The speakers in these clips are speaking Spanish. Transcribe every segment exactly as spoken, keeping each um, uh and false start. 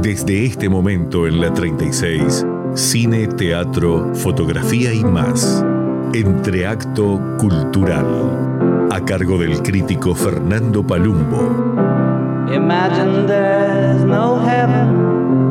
Desde este momento en la treinta y seis, cine, teatro, fotografía y más. Entreacto Cultural, a cargo del crítico Fernando Palumbo. Imagine there's no heaven.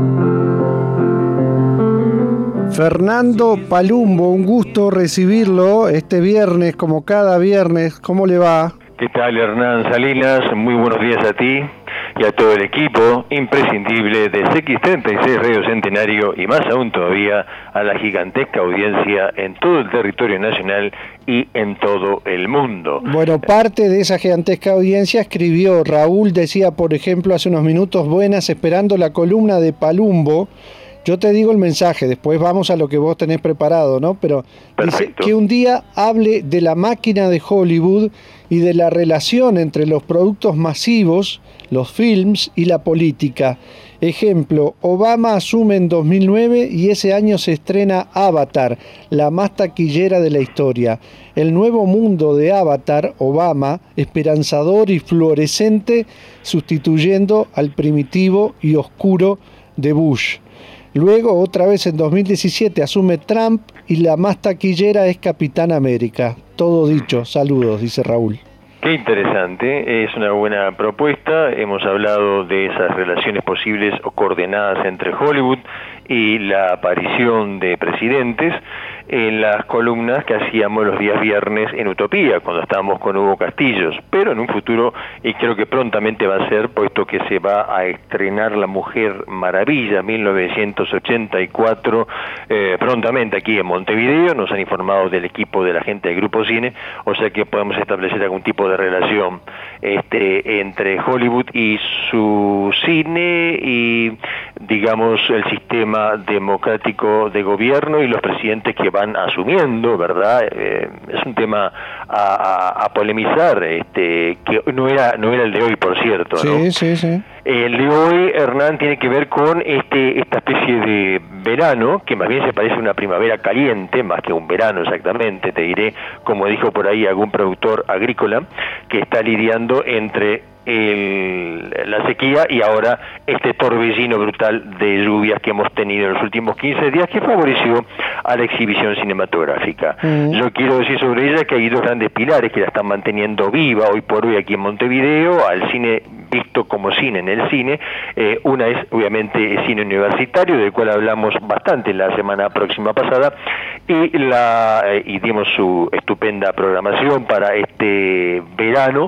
Fernando Palumbo, un gusto recibirlo este viernes, como cada viernes. ¿Cómo le va? ¿Qué tal, Hernán Salinas? Muy buenos días a ti y a todo el equipo imprescindible de C X treinta y seis Radio Centenario, y más aún todavía a la gigantesca audiencia en todo el territorio nacional y en todo el mundo. Bueno, parte de esa gigantesca audiencia escribió, Raúl decía, por ejemplo, hace unos minutos, buenas, esperando la columna de Palumbo. Yo te digo el mensaje, después vamos a lo que vos tenés preparado, ¿no? Pero dice que un día hable de la máquina de Hollywood y de la relación entre los productos masivos, los films y la política. Ejemplo, Obama asume en dos mil nueve y ese año se estrena Avatar, la más taquillera de la historia. El nuevo mundo de Avatar, Obama, esperanzador y fluorescente, sustituyendo al primitivo y oscuro de Bush. Luego, otra vez en dos mil diecisiete, asume Trump y la más taquillera es Capitán América. Todo dicho, saludos, dice Raúl. Qué interesante, es una buena propuesta. Hemos hablado de esas relaciones posibles o coordenadas entre Hollywood y la aparición de presidentes en las columnas que hacíamos los días viernes en Utopía, cuando estábamos con Hugo Castillos, pero en un futuro, y creo que prontamente va a ser, puesto que se va a estrenar La Mujer Maravilla mil novecientos ochenta y cuatro eh, prontamente aquí en Montevideo. Nos han informado del equipo de la gente del Grupo Cine, o sea que podemos establecer algún tipo de relación este, entre Hollywood y su cine y, digamos, el sistema democrático de gobierno y los presidentes que van asumiendo, ¿verdad? Eh, es un tema a, a, a polemizar, este, que no era no era el de hoy, por cierto, ¿no? Sí, sí, sí. El de hoy, Hernán, tiene que ver con este esta especie de verano, que más bien se parece a una primavera caliente, más que un verano exactamente, te diré, como dijo por ahí algún productor agrícola, que está lidiando entre El, la sequía y ahora este torbellino brutal de lluvias que hemos tenido en los últimos quince días, que favoreció a la exhibición cinematográfica. Mm. Yo quiero decir sobre ella que hay dos grandes pilares que la están manteniendo viva hoy por hoy aquí en Montevideo, al cine visto como cine en el cine. Eh, una es obviamente el cine universitario, del cual hablamos bastante la semana próxima pasada, y la eh, y dimos su estupenda programación para este verano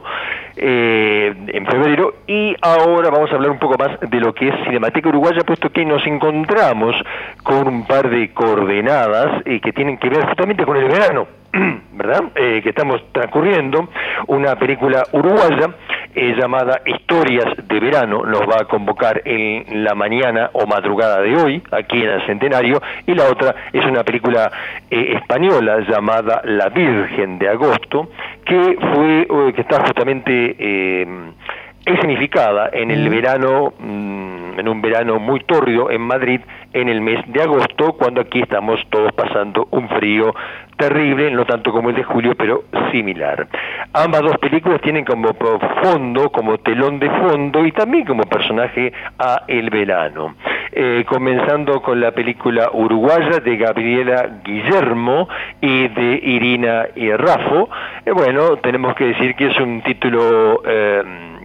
eh, en febrero. Y ahora vamos a hablar un poco más de lo que es Cinemateca Uruguaya, puesto que nos encontramos con un par de coordenadas eh, que tienen que ver justamente con el verano, ¿verdad? Eh, que estamos transcurriendo. Una película uruguaya eh, llamada Historias de Verano nos va a convocar en la mañana o madrugada de hoy, aquí en el Centenario, y la otra es una película eh, española llamada La Virgen de Agosto, que fue eh, que está justamente eh, escenificada en el verano, mmm, en un verano muy tórrido en Madrid, en el mes de agosto, cuando aquí estamos todos pasando un frío terrible, no tanto como el de julio, pero similar. Ambas dos películas tienen como fondo, como telón de fondo y también como personaje a el verano. Eh, comenzando con la película uruguaya de Gabriela Guillermo y de Irina y Raffo. Eh, bueno, tenemos que decir que es un título... Eh,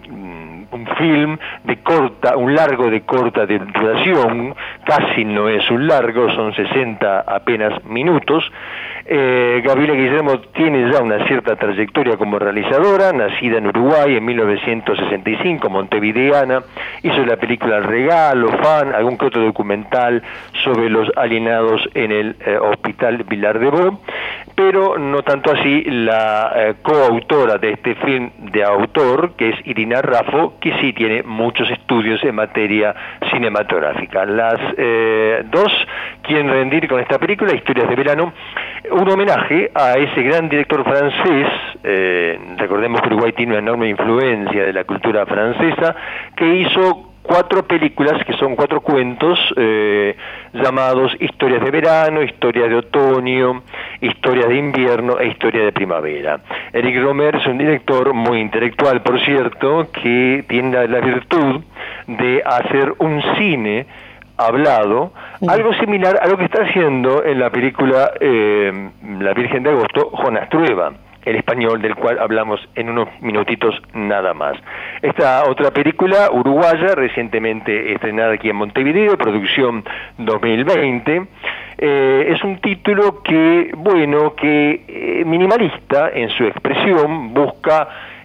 un film de corta, un largo de corta de duración, casi no es un largo, son sesenta apenas minutos. Eh, Gabriela Guillermo tiene ya una cierta trayectoria como realizadora, nacida en Uruguay en mil novecientos sesenta y cinco, montevideana, hizo la película El Regalo, Fan, algún que otro documental sobre los alienados en el eh, Hospital Vilar de Bo, pero no tanto así la eh, coautora de este film de autor, que es Irina Raffo, que sí tiene muchos estudios en materia cinematográfica. Las eh, dos quieren rendir con esta película, Historias de Verano, un homenaje a ese gran director francés. Eh, recordemos que Uruguay tiene una enorme influencia de la cultura francesa, que hizo cuatro películas que son cuatro cuentos eh, llamados Historias de Verano, Historias de Otoño, Historias de Invierno e Historia de Primavera. Eric Rohmer es un director muy intelectual, por cierto, que tiene la, la virtud de hacer un cine hablado, algo similar a lo que está haciendo en la película eh, La Virgen de Agosto, Jonas Trueba, el español del cual hablamos en unos minutitos nada más. Esta otra película uruguaya, recientemente estrenada aquí en Montevideo, producción dos mil veinte, eh, es un título que, bueno, que eh, minimalista en su expresión, busca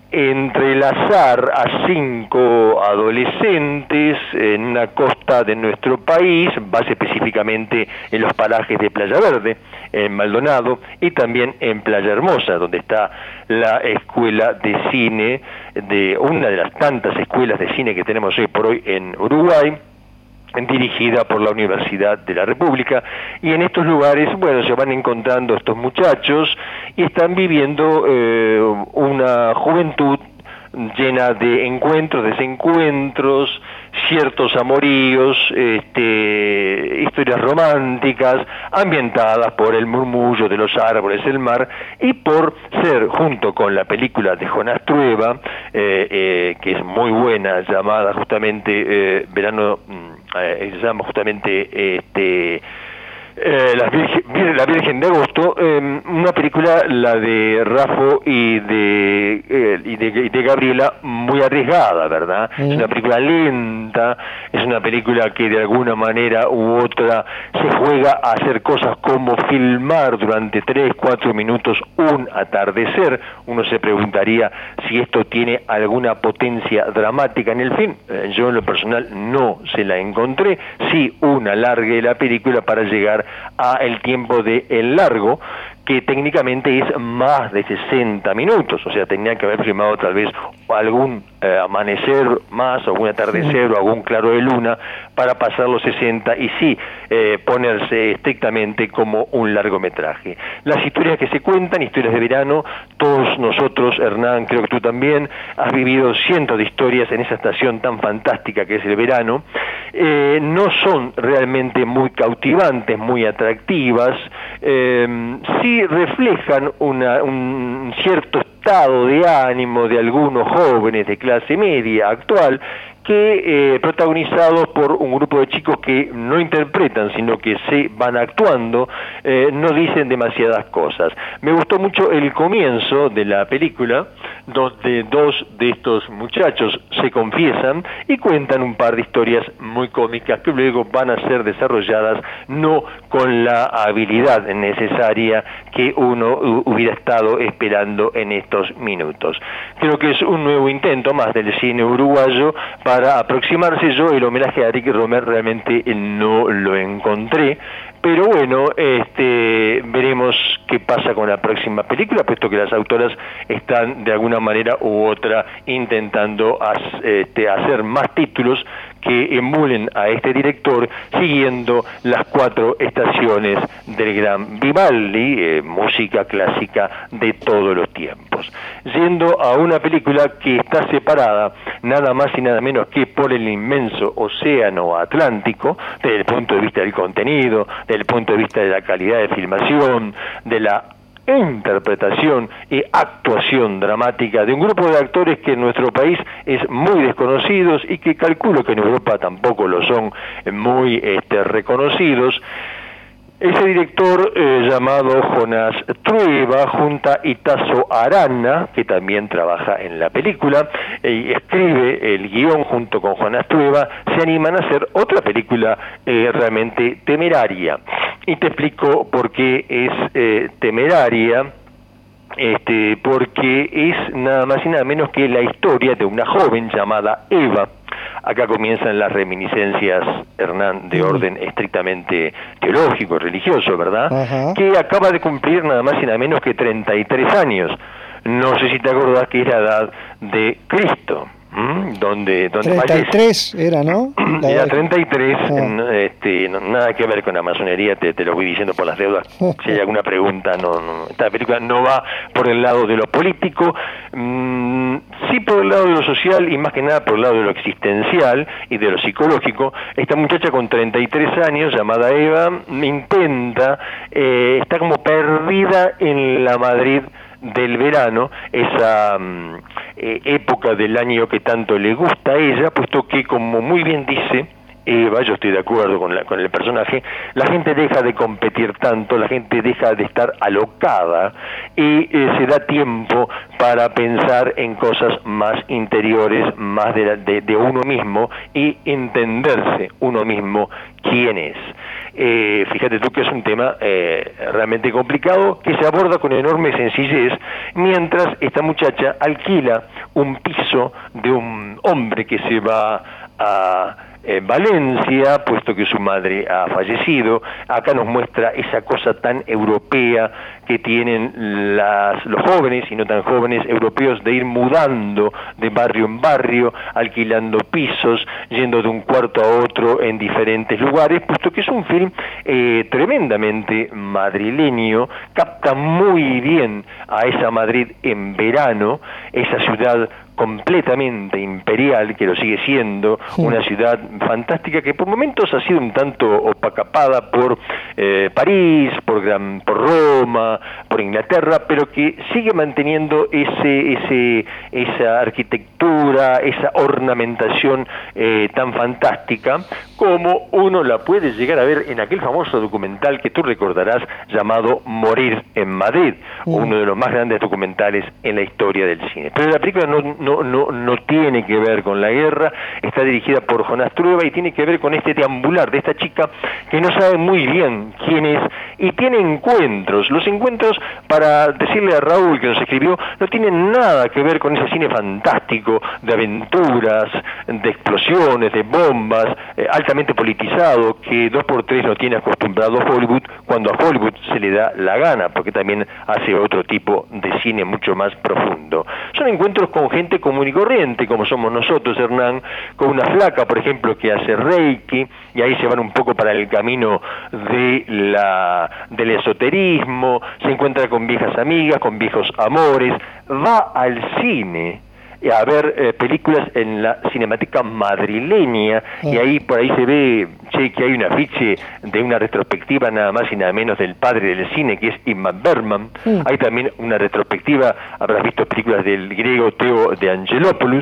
entrelazar a cinco adolescentes en una costa de nuestro país, más específicamente en los parajes de Playa Verde, en Maldonado, y también en Playa Hermosa, donde está la escuela de cine, de una de las tantas escuelas de cine que tenemos hoy por hoy en Uruguay, dirigida por la Universidad de la República, y en estos lugares, bueno, se van encontrando estos muchachos y están viviendo eh, una juventud llena de encuentros, desencuentros, ciertos amoríos, este, historias románticas, ambientadas por el murmullo de los árboles, el mar, y por ser, junto con la película de Jonas Trueba, eh, eh, que es muy buena, llamada justamente eh, Verano, eh, se llama justamente este Eh, la, Virgen, la Virgen de Agosto, eh, una película, la de Raffo y de, eh, y de, y de Gabriela, muy arriesgada, ¿verdad? Mm. Es una película lenta, es una película que de alguna manera u otra se juega a hacer cosas como filmar durante tres, cuatro minutos un atardecer. Uno se preguntaría si esto tiene alguna potencia dramática en el film. Eh, yo en lo personal no se la encontré. Sí, un alargue de la película para llegar a el tiempo de El Largo, que técnicamente es más de sesenta minutos, o sea, tenía que haber filmado tal vez algún eh, amanecer más, o algún atardecer, o algún claro de luna, para pasar los sesenta y sí eh, ponerse estrictamente como un largometraje. Las historias que se cuentan, historias de verano, todos nosotros, Hernán, creo que tú también, has vivido cientos de historias en esa estación tan fantástica que es el verano, eh, no son realmente muy cautivantes, muy atractivas, eh, sí reflejan una, un cierto estado de ánimo de algunos jóvenes de clase media actual, que eh, protagonizados por un grupo de chicos que no interpretan, sino que se van actuando, eh, no dicen demasiadas cosas. Me gustó mucho el comienzo de la película, donde dos de estos muchachos se confiesan y cuentan un par de historias muy cómicas que luego van a ser desarrolladas no con la habilidad necesaria que uno hubiera estado esperando en estos minutos. Creo que es un nuevo intento más del cine uruguayo para para aproximarse. Yo el homenaje a Eric Rohmer realmente no lo encontré, pero bueno, este, veremos qué pasa con la próxima película, puesto que las autoras están de alguna manera u otra intentando as, este, hacer más títulos que emulen a este director, siguiendo las cuatro estaciones del gran Vivaldi, eh, música clásica de todos los tiempos. Yendo a una película que está separada nada más y nada menos que por el inmenso océano Atlántico, desde el punto de vista del contenido, desde el punto de vista de la calidad de filmación, de la interpretación y actuación dramática de un grupo de actores que en nuestro país es muy desconocidos y que calculo que en Europa tampoco lo son muy este, reconocidos. Ese director eh, llamado Jonas Trueba, junto a Itazo Arana, que también trabaja en la película, y escribe el guión junto con Jonas Trueba, se animan a hacer otra película eh, realmente temeraria. Y te explico por qué es eh, temeraria. Este, porque es nada más y nada menos que la historia de una joven llamada Eva. Acá comienzan las reminiscencias, Hernán, de orden estrictamente teológico, religioso, ¿verdad? Ajá. Que acaba de cumplir nada más y nada menos que treinta y tres años. No sé si te acordás que es la edad de Cristo. ¿Mm? donde, donde treinta y tres fallece. Era, ¿no? La Era edad. treinta y tres, Ah. no, este, no, nada que ver con la masonería, te, te lo voy diciendo por las deudas. Si hay alguna pregunta, no, no, esta película no va por el lado de lo político, mmm, sí por el lado de lo social y más que nada por el lado de lo existencial y de lo psicológico. Esta muchacha con treinta y tres años, llamada Eva, intenta, eh, está como perdida en la Madrid del verano, esa um, eh, época del año que tanto le gusta a ella, puesto que, como muy bien dice Eva, yo estoy de acuerdo con, la, con el personaje, la gente deja de competir tanto, la gente deja de estar alocada y eh, se da tiempo para pensar en cosas más interiores, más de, la, de, de uno mismo y entenderse uno mismo quién es. Eh, fíjate tú que es un tema eh, realmente complicado, que se aborda con enorme sencillez, mientras esta muchacha alquila un piso de un hombre que se va a eh, Valencia, puesto que su madre ha fallecido. Acá nos muestra esa cosa tan europea que tienen las, los jóvenes y no tan jóvenes europeos de ir mudando de barrio en barrio, alquilando pisos, yendo de un cuarto a otro en diferentes lugares, puesto que es un film eh, tremendamente madrileño, capta muy bien a esa Madrid en verano, esa ciudad completamente imperial, que lo sigue siendo, sí. Una ciudad fantástica que por momentos ha sido un tanto opacapada por eh, París, por, Gran, por Roma, por Inglaterra, pero que sigue manteniendo ese, ese, esa arquitectura, esa ornamentación eh, tan fantástica, como uno la puede llegar a ver en aquel famoso documental que tú recordarás, llamado Morir en Madrid, sí. Uno de los más grandes documentales en la historia del cine. Pero la película no No, no, no tiene que ver con la guerra, está dirigida por Jonás Trueba y tiene que ver con este deambular de esta chica que no sabe muy bien quién es y tiene encuentros. Los encuentros, para decirle a Raúl que nos escribió, no tienen nada que ver con ese cine fantástico de aventuras, de explosiones, de bombas, eh, altamente politizado, que dos por tres no tiene acostumbrado Hollywood, cuando a Hollywood se le da la gana, porque también hace otro tipo de cine mucho más profundo. Son encuentros con gente común y corriente, como somos nosotros, Hernán, con una flaca, por ejemplo, que hace Reiki, y ahí se van un poco para el camino de la, del esoterismo, se encuentra con viejas amigas, con viejos amores, va al cine a ver eh, películas en la Cinemateca madrileña, sí. Y ahí por ahí se ve, che, que hay un afiche de una retrospectiva nada más y nada menos del padre del cine, que es Ingmar Bergman, sí. Hay también una retrospectiva, habrás visto películas del griego Theo de Angelopoulos,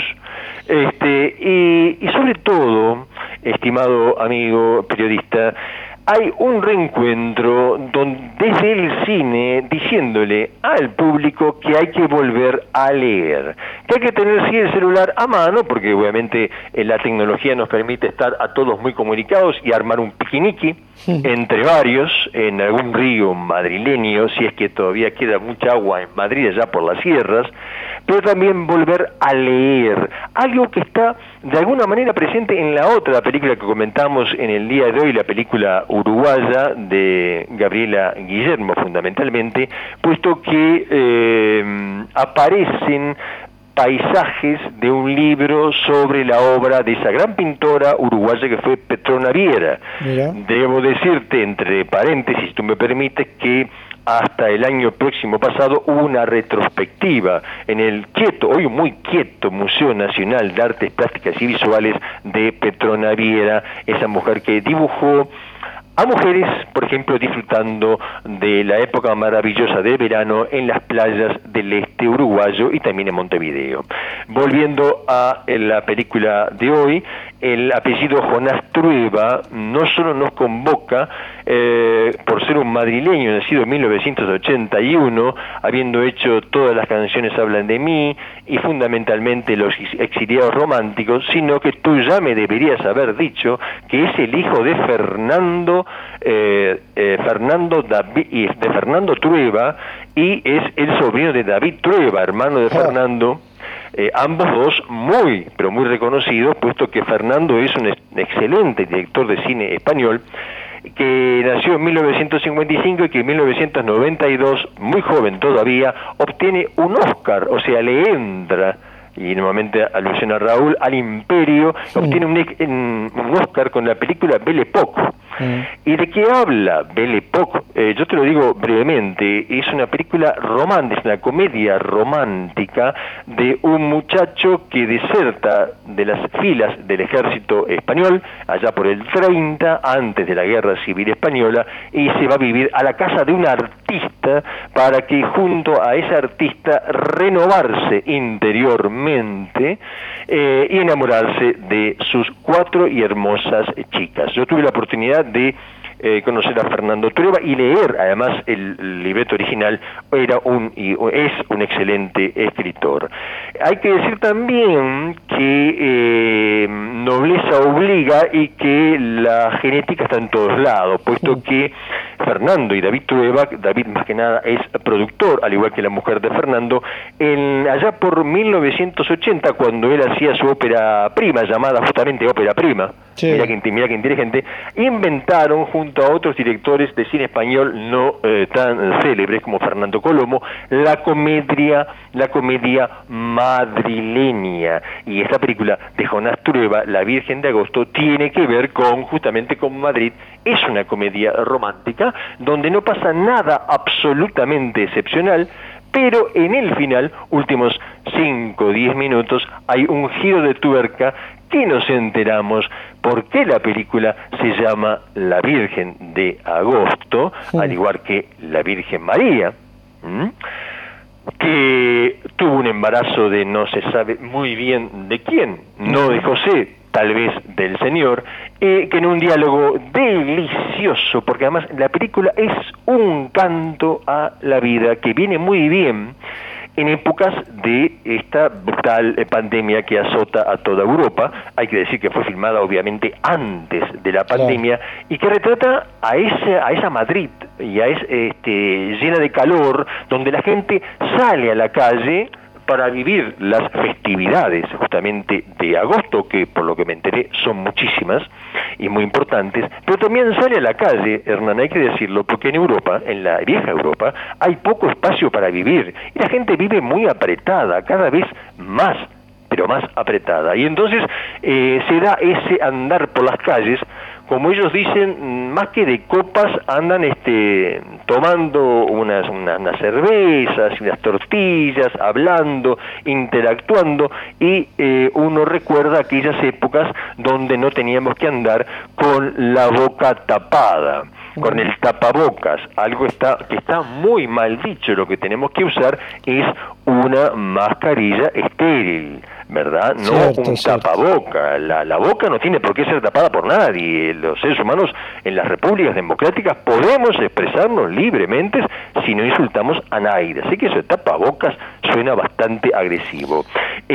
este, y, y sobre todo, estimado amigo periodista, hay un reencuentro donde, desde el cine, diciéndole al público que hay que volver a leer, que hay que tener sí el celular a mano, porque obviamente eh, la tecnología nos permite estar a todos muy comunicados y armar un piquiniqui sí. Entre varios, en algún río madrileño, si es que todavía queda mucha agua en Madrid, allá por las sierras, pero también volver a leer, algo que está de alguna manera presente en la otra película que comentamos en el día de hoy, la película uruguaya de Gabriela Guillermo, fundamentalmente, puesto que eh, aparecen paisajes de un libro sobre la obra de esa gran pintora uruguaya que fue Petrona Viera. Mira. Debo decirte, entre paréntesis, si tú me permites, que hasta el año próximo pasado hubo una retrospectiva en el quieto, hoy muy quieto, Museo Nacional de Artes Plásticas y Visuales de Petrona Viera, esa mujer que dibujó a mujeres, por ejemplo, disfrutando de la época maravillosa de verano en las playas del este uruguayo y también en Montevideo. Volviendo a la película de hoy, el apellido Jonás Trueba no solo nos convoca eh, por ser un madrileño nacido en mil novecientos ochenta y uno, habiendo hecho Todas las canciones hablan de mí y fundamentalmente Los exiliados románticos, sino que tú ya me deberías haber dicho que es el hijo de Fernando eh, eh, Fernando David, de Fernando Trueba, y es el sobrino de David Trueba, hermano de Fernando. Eh, ambos dos muy, pero muy reconocidos, puesto que Fernando es un excelente director de cine español, que nació en mil novecientos cincuenta y cinco y que en mil novecientos noventa y dos, muy joven todavía, obtiene un Oscar, o sea, le entra y nuevamente alusión a Raúl, al imperio, sí. obtiene un, un, un Oscar con la película Belle Époque. Sí. ¿Y de qué habla Belle Époque? Eh, yo te lo digo brevemente, es una película romántica, es una comedia romántica de un muchacho que deserta de las filas del ejército español, allá por el treinta, antes de la Guerra Civil Española, y se va a vivir a la casa de un artista para que junto a ese artista renovarse interiormente eh, y enamorarse de sus cuatro y hermosas chicas. Yo tuve la oportunidad de eh, conocer a Fernando Trueba y leer además el, el libreto original. Era un y es un excelente escritor. Hay que decir también que eh, nobleza obliga y que la genética está en todos lados, puesto que Fernando y David Trueba, David más que nada es productor, al igual que la mujer de Fernando, en, allá por mil novecientos ochenta, cuando él hacía su ópera prima, llamada justamente ópera prima, sí. mira, que, mira que inteligente, inventaron junto a otros directores de cine español no eh, tan célebres como Fernando Colomo, la comedia, la comedia madrileña, y esta película de Jonás Trueba, La Virgen de Agosto, tiene que ver con, justamente con Madrid. Es una comedia romántica donde no pasa nada absolutamente excepcional, pero en el final, últimos cinco o diez minutos, hay un giro de tuerca que nos enteramos por qué la película se llama La Virgen de Agosto, sí. al igual que La Virgen María, ¿m? que tuvo un embarazo de no se sabe muy bien de quién, no de José, tal vez del Señor, eh, que en un diálogo delicioso, porque además la película es un canto a la vida que viene muy bien en épocas de esta brutal pandemia que azota a toda Europa. Hay que decir que fue filmada obviamente antes de la pandemia, claro. y que retrata a esa, a esa Madrid y a ese, este, llena de calor, donde la gente sale a la calle para vivir las festividades justamente de agosto, que por lo que me enteré son muchísimas y muy importantes, pero también sale a la calle, Hernán, hay que decirlo, porque en Europa, en la vieja Europa, hay poco espacio para vivir, y la gente vive muy apretada, cada vez más, pero más apretada, y entonces eh, se da ese andar por las calles, como ellos dicen, más que de copas, andan este tomando unas, unas, unas cervezas y unas tortillas, hablando, interactuando, y eh, uno recuerda aquellas épocas donde no teníamos que andar con la boca tapada, con el tapabocas. Algo está que está muy mal dicho. Lo que tenemos que usar es una mascarilla estéril, ¿verdad? No cierto, un tapaboca. La, la boca no tiene por qué ser tapada por nadie. Los seres humanos en las repúblicas democráticas podemos expresarnos libremente si no insultamos a nadie. Así que eso de tapabocas suena bastante agresivo.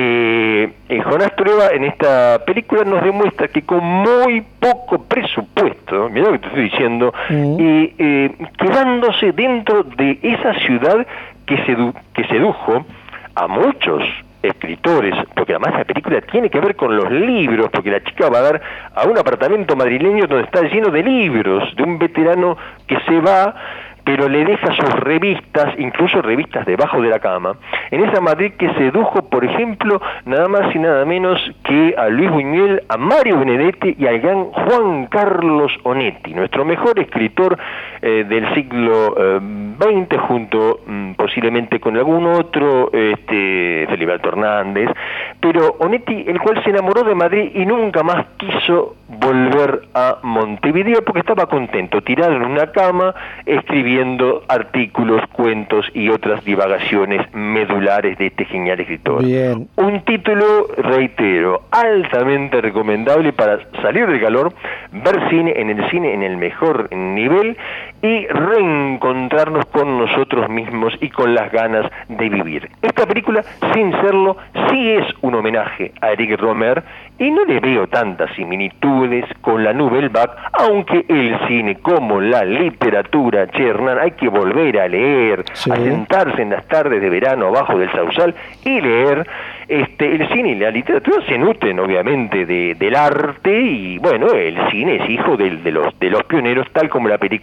Eh, eh, Jonás Trueba en esta película nos demuestra que con muy poco presupuesto, mira lo que te estoy diciendo, mm. y eh, quedándose dentro de esa ciudad que, sedu que sedujo a muchos escritores, porque además la película tiene que ver con los libros, porque la chica va a dar a un apartamento madrileño donde está lleno de libros, de un veterano que se va, pero le deja sus revistas, incluso revistas debajo de la cama, en esa Madrid que sedujo, por ejemplo, nada más y nada menos que a Luis Buñuel, a Mario Benedetti y al gran Juan Carlos Onetti, nuestro mejor escritor eh, del siglo eh, veinte, junto mm, posiblemente con algún otro, este, Feliberto Hernández, pero Onetti, el cual se enamoró de Madrid y nunca más quiso volver a Montevideo porque estaba contento, tirado en una cama, escribiendo artículos, cuentos y otras divagaciones medulares de este genial escritor. Bien. Un título, reitero, altamente recomendable para salir del calor, ver cine en el cine en el mejor nivel y reencontrarnos con nosotros mismos y con las ganas de vivir. Esta película, sin serlo, sí es un homenaje a Eric Rohmer y no le veo tantas similitudes con la Nouvelle Vague, aunque el cine como la literatura, che, Hernán, hay que volver a leer, sí. a sentarse en las tardes de verano abajo del sausal y leer. Este, el cine y la literatura se nutren obviamente de, del arte y bueno, el cine es hijo de, de, los, de los pioneros, tal como la película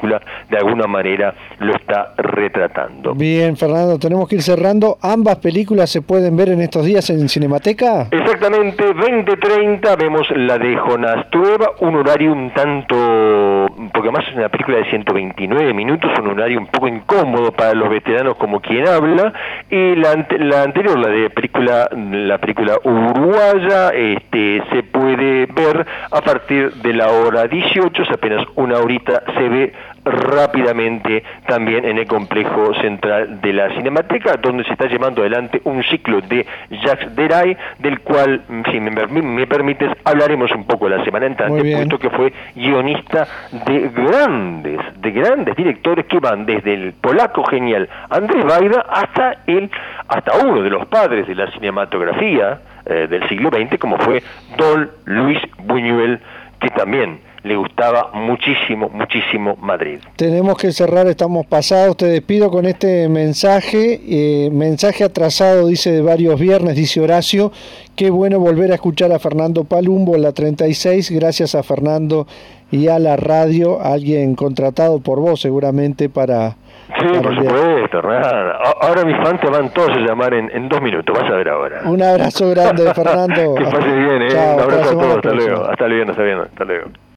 de alguna manera lo está retratando. Bien, Fernando, tenemos que ir cerrando. ¿Ambas películas se pueden ver en estos días en Cinemateca? Exactamente, veinte treinta vemos la de Jonás Trueba, un horario un tanto, porque además es una película de ciento veintinueve minutos, un horario un poco incómodo para los veteranos como quien habla, y la, la anterior, la de película, la película uruguaya, este, se puede ver a partir de la hora dieciocho, es apenas una horita, se ve rápidamente también en el complejo central de la Cinemateca, donde se está llevando adelante un ciclo de Jacques Deray, del cual, si me, me permites, hablaremos un poco la semana entrante, puesto que fue guionista de grandes, de grandes directores que van desde el polaco genial Andrzej Wajda hasta el, hasta uno de los padres de la cinematografía eh, del siglo veinte, como fue Don Luis Buñuel, que también le gustaba muchísimo, muchísimo Madrid. Tenemos que cerrar, estamos pasados. Te despido con este mensaje, eh, mensaje atrasado, dice, de varios viernes, dice Horacio. Qué bueno volver a escuchar a Fernando Palumbo en la treinta y seis, gracias a Fernando y a la radio, alguien contratado por vos seguramente para... Sí, para por supuesto, Hernán. Ahora mis fans te van todos a llamar en, en dos minutos, vas a ver ahora. Un abrazo grande, Fernando. Que pases bien, ¿eh? Chao, un abrazo a todos, hasta próxima. luego. Hasta luego, hasta luego, hasta luego.